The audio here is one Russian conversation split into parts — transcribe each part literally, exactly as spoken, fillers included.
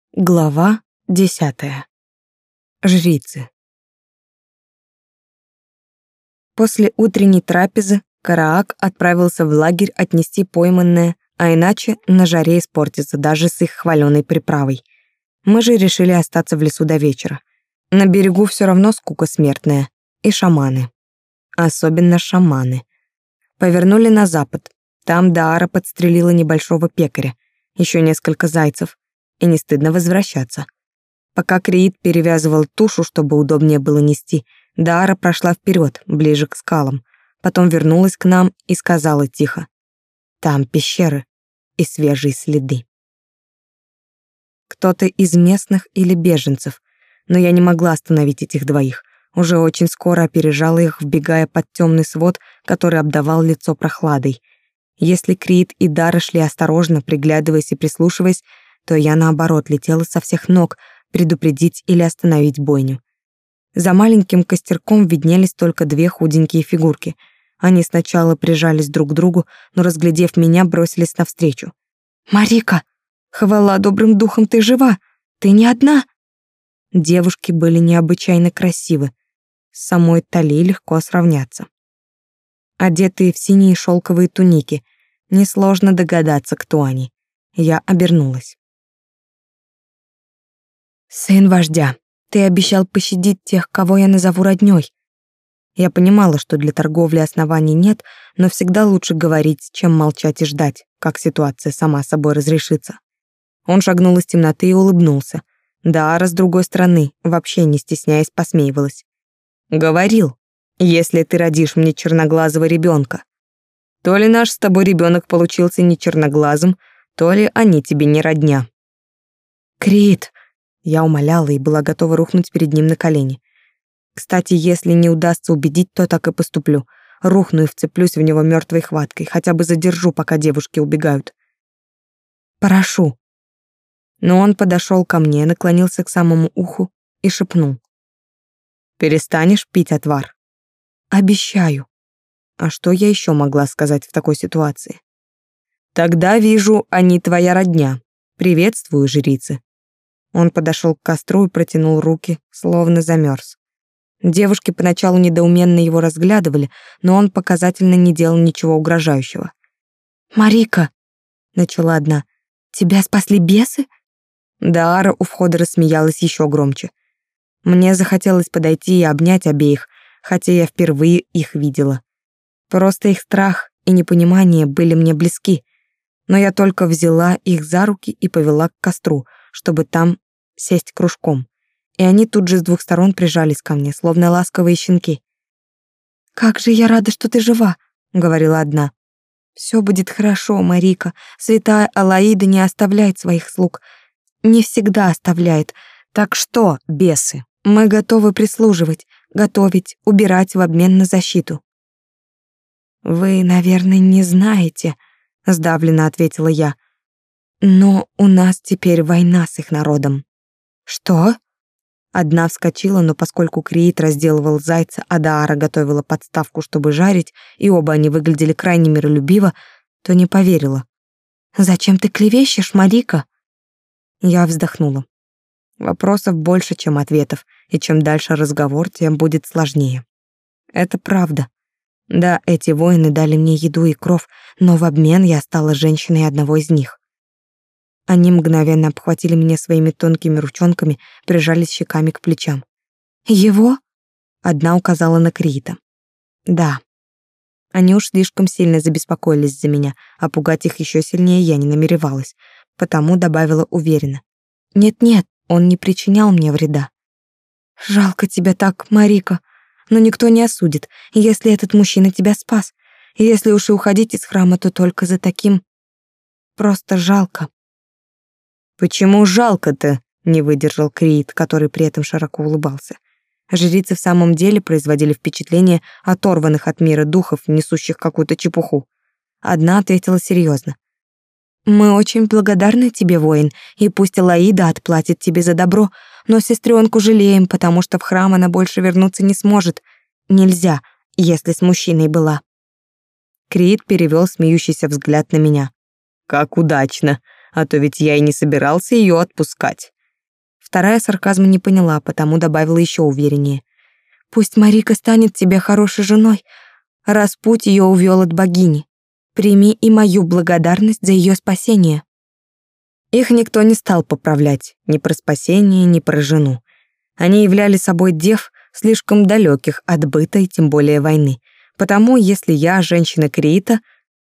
Глава десятая. Жрицы. После утренней трапезы Караак отправился в лагерь отнести пойманное, а иначе на жаре испортится даже с их хваленой приправой. Мы же решили остаться в лесу до вечера. На берегу все равно скука смертная. И шаманы. Особенно шаманы. Повернули на запад. Там Даара подстрелила небольшого пекаря, еще несколько зайцев. И не стыдно возвращаться. Пока Криит перевязывал тушу, чтобы удобнее было нести, Даара прошла вперед, ближе к скалам. Потом вернулась к нам и сказала тихо: «Там пещеры и свежие следы». Кто-то из местных или беженцев, но я не могла остановить этих двоих. Уже очень скоро опережала их, вбегая под темный свод, который обдавал лицо прохладой. Если Криит и Даара шли осторожно, приглядываясь и прислушиваясь, то я, наоборот, летела со всех ног предупредить или остановить бойню. За маленьким костерком виднелись только две худенькие фигурки. Они сначала прижались друг к другу, но, разглядев меня, бросились навстречу. «Марика! Хвала добрым духом, ты жива! Ты не одна!» Девушки были необычайно красивы. С самой Талией легко сравняться. Одетые в синие шелковые туники, несложно догадаться, кто они. Я обернулась. «Сын вождя, ты обещал пощадить тех, кого я назову роднёй». Я понимала, что для торговли оснований нет, но всегда лучше говорить, чем молчать и ждать, как ситуация сама собой разрешится. Он шагнул из темноты и улыбнулся. Даара, с другой стороны, вообще не стесняясь, посмеивалась. «Говорил, если ты родишь мне черноглазого ребенка. То ли наш с тобой ребенок получился не черноглазым, то ли они тебе не родня». «Крит!» Я умоляла и была готова рухнуть перед ним на колени. Кстати, если не удастся убедить, то так и поступлю. Рухну и вцеплюсь в него мертвой хваткой, хотя бы задержу, пока девушки убегают. «Прошу». Но он подошел ко мне, наклонился к самому уху и шепнул: «Перестанешь пить отвар?» «Обещаю». А что я еще могла сказать в такой ситуации? «Тогда вижу, они твоя родня. Приветствую, жрицы». Он подошел к костру и протянул руки, словно замерз. Девушки поначалу недоуменно его разглядывали, но он показательно не делал ничего угрожающего. «Марика!» — начала одна. «Тебя спасли бесы?» Даара у входа рассмеялась еще громче. Мне захотелось подойти и обнять обеих, хотя я впервые их видела. Просто их страх и непонимание были мне близки, но я только взяла их за руки и повела к костру, чтобы там сесть кружком. И они тут же с двух сторон прижались ко мне, словно ласковые щенки. «Как же я рада, что ты жива», — говорила одна. «Все будет хорошо, Марика. Святая Алаида не оставляет своих слуг. Не всегда оставляет. Так что, бесы, мы готовы прислуживать, готовить, убирать в обмен на защиту». «Вы, наверное, не знаете», — сдавленно ответила я. «Но у нас теперь война с их народом». «Что?» Одна вскочила, но поскольку Криит разделывал зайца, а Даара готовила подставку, чтобы жарить, и оба они выглядели крайне миролюбиво, то не поверила. «Зачем ты клевещешь, Марика?» Я вздохнула. Вопросов больше, чем ответов, и чем дальше разговор, тем будет сложнее. Это правда. Да, эти воины дали мне еду и кров, но в обмен я стала женщиной одного из них. Они мгновенно обхватили меня своими тонкими ручонками, прижались щеками к плечам. «Его?» — одна указала на Криита. «Да». Они уж слишком сильно забеспокоились за меня, а пугать их еще сильнее я не намеревалась, потому добавила уверенно: «Нет-нет, он не причинял мне вреда». «Жалко тебя так, Марика, но никто не осудит, если этот мужчина тебя спас. Если уж и уходить из храма, то только за таким. Просто жалко». «Почему жалко-то?» — не выдержал Криит, который при этом широко улыбался. Жрицы в самом деле производили впечатление оторванных от мира духов, несущих какую-то чепуху. Одна ответила серьезно: «Мы очень благодарны тебе, воин, и пусть Алаида отплатит тебе за добро, но сестренку жалеем, потому что в храм она больше вернуться не сможет. Нельзя, если с мужчиной была». Криит перевел смеющийся взгляд на меня. «Как удачно! А то ведь я и не собирался ее отпускать. Вторая сарказма не поняла, потому добавила еще увереннее. «Пусть Марика станет тебе хорошей женой, раз путь ее увел от богини. Прими и мою благодарность за ее спасение». Их никто не стал поправлять, ни про спасение, ни про жену. Они являли собой дев, слишком далеких от быта и тем более войны. Потому, если я женщина Криита,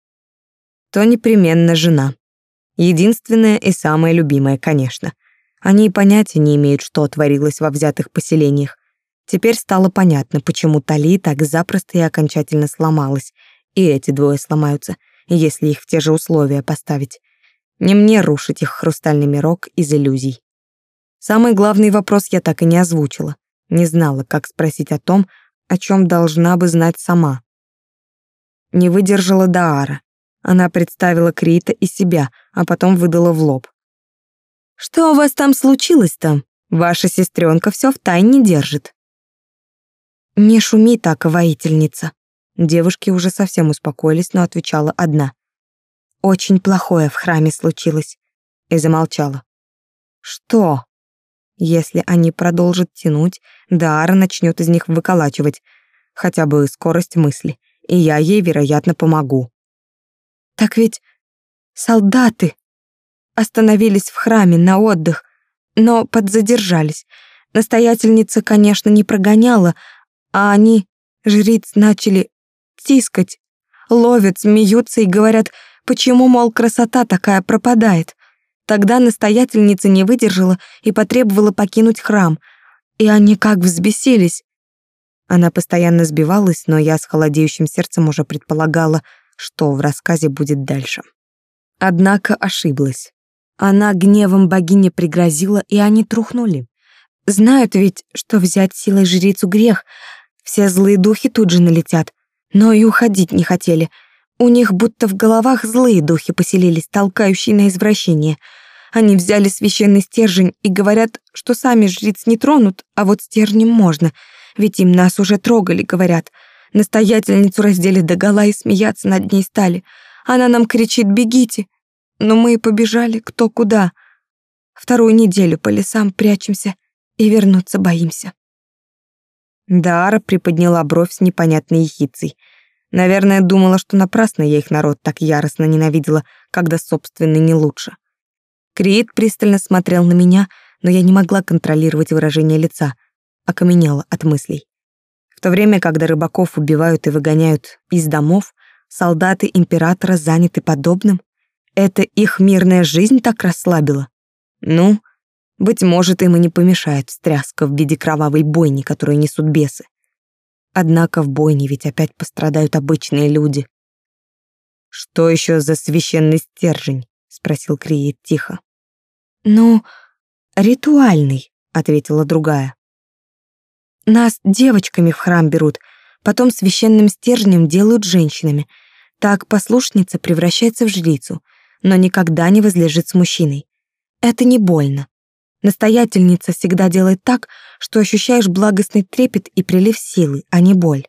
то непременно жена. Единственная и самая любимая, конечно. Они и понятия не имеют, что творилось во взятых поселениях. Теперь стало понятно, почему Тали так запросто и окончательно сломалась. И эти двое сломаются, если их в те же условия поставить. Не мне рушить их хрустальный мирок из иллюзий. Самый главный вопрос я так и не озвучила. Не знала, как спросить о том, о чем должна бы знать сама. Не выдержала Даара. Она представила Криита и себя, а потом выдала в лоб. «Что у вас там случилось-то? Ваша сестренка все втайне держит». «Не шуми так, воительница». Девушки уже совсем успокоились, но отвечала одна. «Очень плохое в храме случилось». И замолчала. «Что?» Если они продолжат тянуть, Даара начнет из них выколачивать хотя бы скорость мысли, и я ей, вероятно, помогу. «Так ведь солдаты остановились в храме на отдых, но подзадержались. Настоятельница, конечно, не прогоняла, а они, жриц, начали тискать, ловят, смеются и говорят, почему, мол, красота такая пропадает. Тогда настоятельница не выдержала и потребовала покинуть храм, и они как взбесились». Она постоянно сбивалась, но я с холодеющим сердцем уже предполагала, что в рассказе будет дальше. Однако ошиблась. Она гневом богини пригрозила, и они трухнули. Знают ведь, что взять силой жрицу грех, все злые духи тут же налетят, но и уходить не хотели. У них будто в головах злые духи поселились, толкающие на извращение. Они взяли священный стержень и говорят, что сами жриц не тронут, а вот стержнем можно, ведь им нас уже трогали, говорят. Настоятельницу раздели догола и смеяться над ней стали. Она нам кричит: «Бегите!» Но мы и побежали кто куда. Вторую неделю по лесам прячемся и вернуться боимся. Даара приподняла бровь с непонятной ехицей. Наверное, думала, что напрасно я их народ так яростно ненавидела, когда собственный не лучше. Криит пристально смотрел на меня, но я не могла контролировать выражение лица, окаменела от мыслей. В то время, когда рыбаков убивают и выгоняют из домов, солдаты императора заняты подобным. Это их мирная жизнь так расслабила? Ну, быть может, им и не помешает встряска в виде кровавой бойни, которую несут бесы. Однако в бойне ведь опять пострадают обычные люди. «Что еще за священный стержень?» — спросил Криит тихо. «Ну, ритуальный», — ответила другая. «Нас девочками в храм берут, потом священным стержнем делают женщинами. Так послушница превращается в жрицу, но никогда не возлежит с мужчиной. Это не больно. Настоятельница всегда делает так, что ощущаешь благостный трепет и прилив силы, а не боль.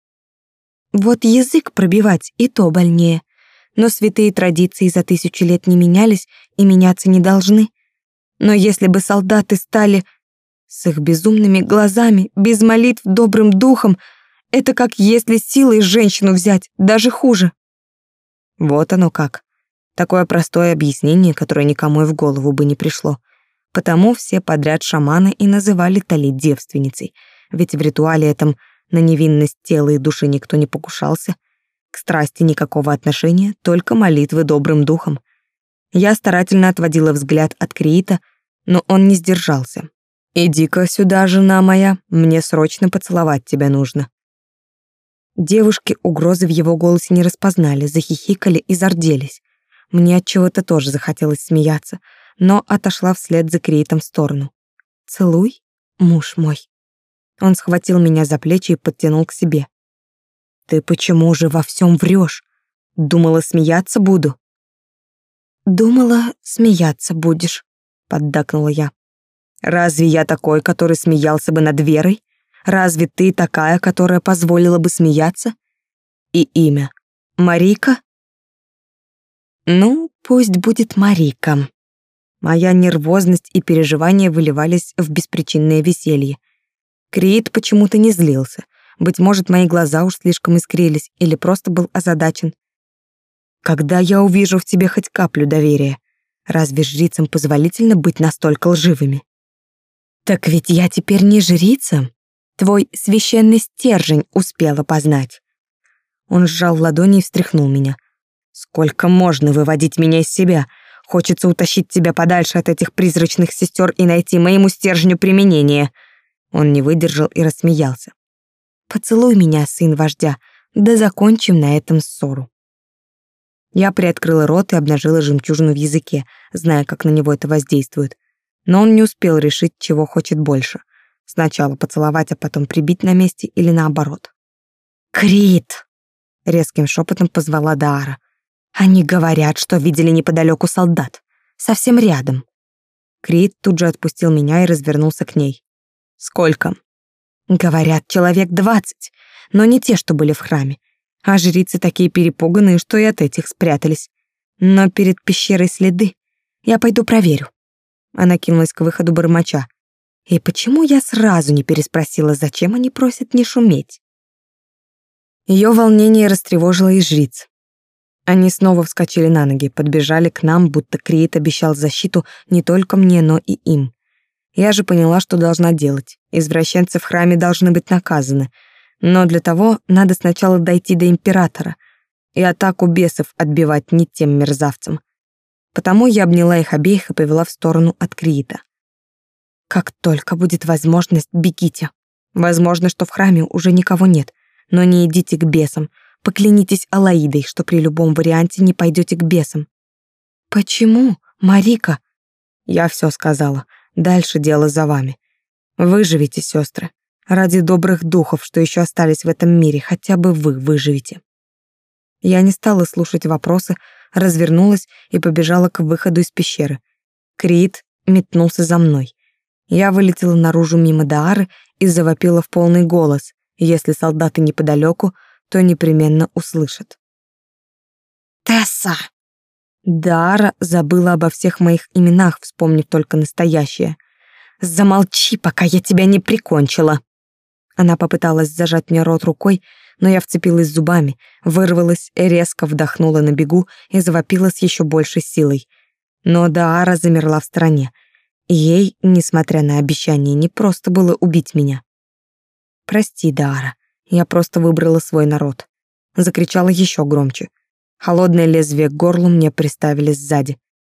Вот язык пробивать и то больнее. Но святые традиции за тысячу лет не менялись и меняться не должны. Но если бы солдаты стали с их безумными глазами, без молитв, добрым духом, это как если силой женщину взять, даже хуже». Вот оно как. Такое простое объяснение, которое никому и в голову бы не пришло. Потому все подряд шаманы и называли Тали девственницей, ведь в ритуале этом на невинность тела и души никто не покушался. К страсти никакого отношения, только молитвы добрым духом. Я старательно отводила взгляд от Криита, но он не сдержался. «Иди-ка сюда, жена моя, мне срочно поцеловать тебя нужно». Девушки угрозы в его голосе не распознали, захихикали и зарделись. Мне от чего-то тоже захотелось смеяться, но отошла вслед за Криитом в сторону. «Целуй, муж мой». Он схватил меня за плечи и подтянул к себе. «Ты почему же во всем врешь? Думала, смеяться буду?» «Думала, смеяться будешь», — поддакнула я. «Разве я такой, который смеялся бы над Верой? Разве ты такая, которая позволила бы смеяться? И имя Марика?» «Ну, пусть будет Марика». Моя нервозность и переживания выливались в беспричинное веселье. Криит почему-то не злился. Быть может, мои глаза уж слишком искрились или просто был озадачен. Когда я увижу в тебе хоть каплю доверия? Разве жрицам позволительно быть настолько лживыми? Так ведь я теперь не жрица. Твой священный стержень успела познать. Он сжал ладони и встряхнул меня. Сколько можно выводить меня из себя? Хочется утащить тебя подальше от этих призрачных сестер и найти моему стержню применение. Он не выдержал и рассмеялся. Поцелуй меня, сын вождя, да закончим на этом ссору. Я приоткрыла рот и обнажила жемчужину в языке, зная, как на него это воздействует. Но он не успел решить, чего хочет больше. Сначала поцеловать, а потом прибить на месте или наоборот. «Крит!» — резким шепотом позвала Даара. «Они говорят, что видели неподалеку солдат. Совсем рядом». Крит тут же отпустил меня и развернулся к ней. «Сколько?» «Говорят, человек двадцать, но не те, что были в храме. А жрицы такие перепуганные, что и от этих спрятались. Но перед пещерой следы. Я пойду проверю». Она кинулась к выходу бормоча. И почему я сразу не переспросила, зачем они просят не шуметь? Ее волнение растревожило и жриц. Они снова вскочили на ноги, подбежали к нам, будто Криит обещал защиту не только мне, но и им. Я же поняла, что должна делать. Извращенцы в храме должны быть наказаны. Но для того надо сначала дойти до императора и атаку бесов отбивать не тем мерзавцам. Потому я обняла их обеих и повела в сторону от Криита. Как только будет возможность, бегите. Возможно, что в храме уже никого нет, но не идите к бесам. Поклянитесь Алаидой, что при любом варианте не пойдете к бесам. Почему, Марика? Я все сказала. Дальше дело за вами. Выживите, сестры. Ради добрых духов, что еще остались в этом мире, хотя бы вы выживете. Я не стала слушать вопросы, развернулась и побежала к выходу из пещеры. Криит метнулся за мной. Я вылетела наружу мимо Даары и завопила в полный голос. Если солдаты неподалеку, то непременно услышат. «Тесса!» Даара забыла обо всех моих именах, вспомнив только настоящее. «Замолчи, пока я тебя не прикончила!» Она попыталась зажать мне рот рукой, но я вцепилась зубами, вырвалась, резко вдохнула на бегу и завопила с еще большей силой. Но Даара замерла в стороне. Ей, несмотря на обещание, не просто было убить меня. «Прости, Даара, я просто выбрала свой народ». Закричала еще громче. Холодное лезвие к горлу мне приставили сзади.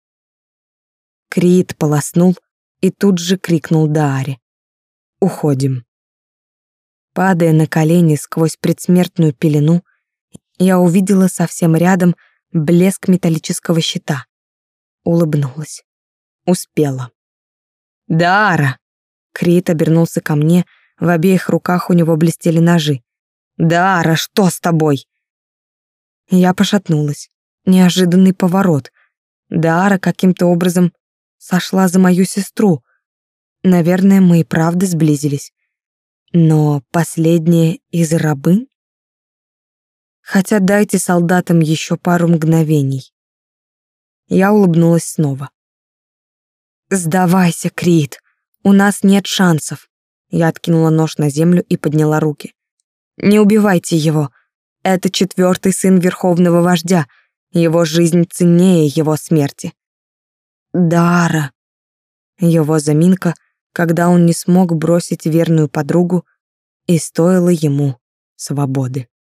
Криит полоснул и тут же крикнул Дааре. «Уходим». Падая на колени сквозь предсмертную пелену, я увидела совсем рядом блеск металлического щита. Улыбнулась. Успела. «Даара!» Крит обернулся ко мне, в обеих руках у него блестели ножи. «Даара, что с тобой?» Я пошатнулась. Неожиданный поворот. Даара каким-то образом сошла за мою сестру. Наверное, мы и правда сблизились. Но последняя из рабынь? Хотя дайте солдатам еще пару мгновений. Я улыбнулась снова. «Сдавайся, Крит, у нас нет шансов». Я откинула нож на землю и подняла руки. «Не убивайте его. Это четвертый сын верховного вождя. Его жизнь ценнее его смерти». «Дара». Его заминка, когда он не смог бросить верную подругу, и стоило ему свободы.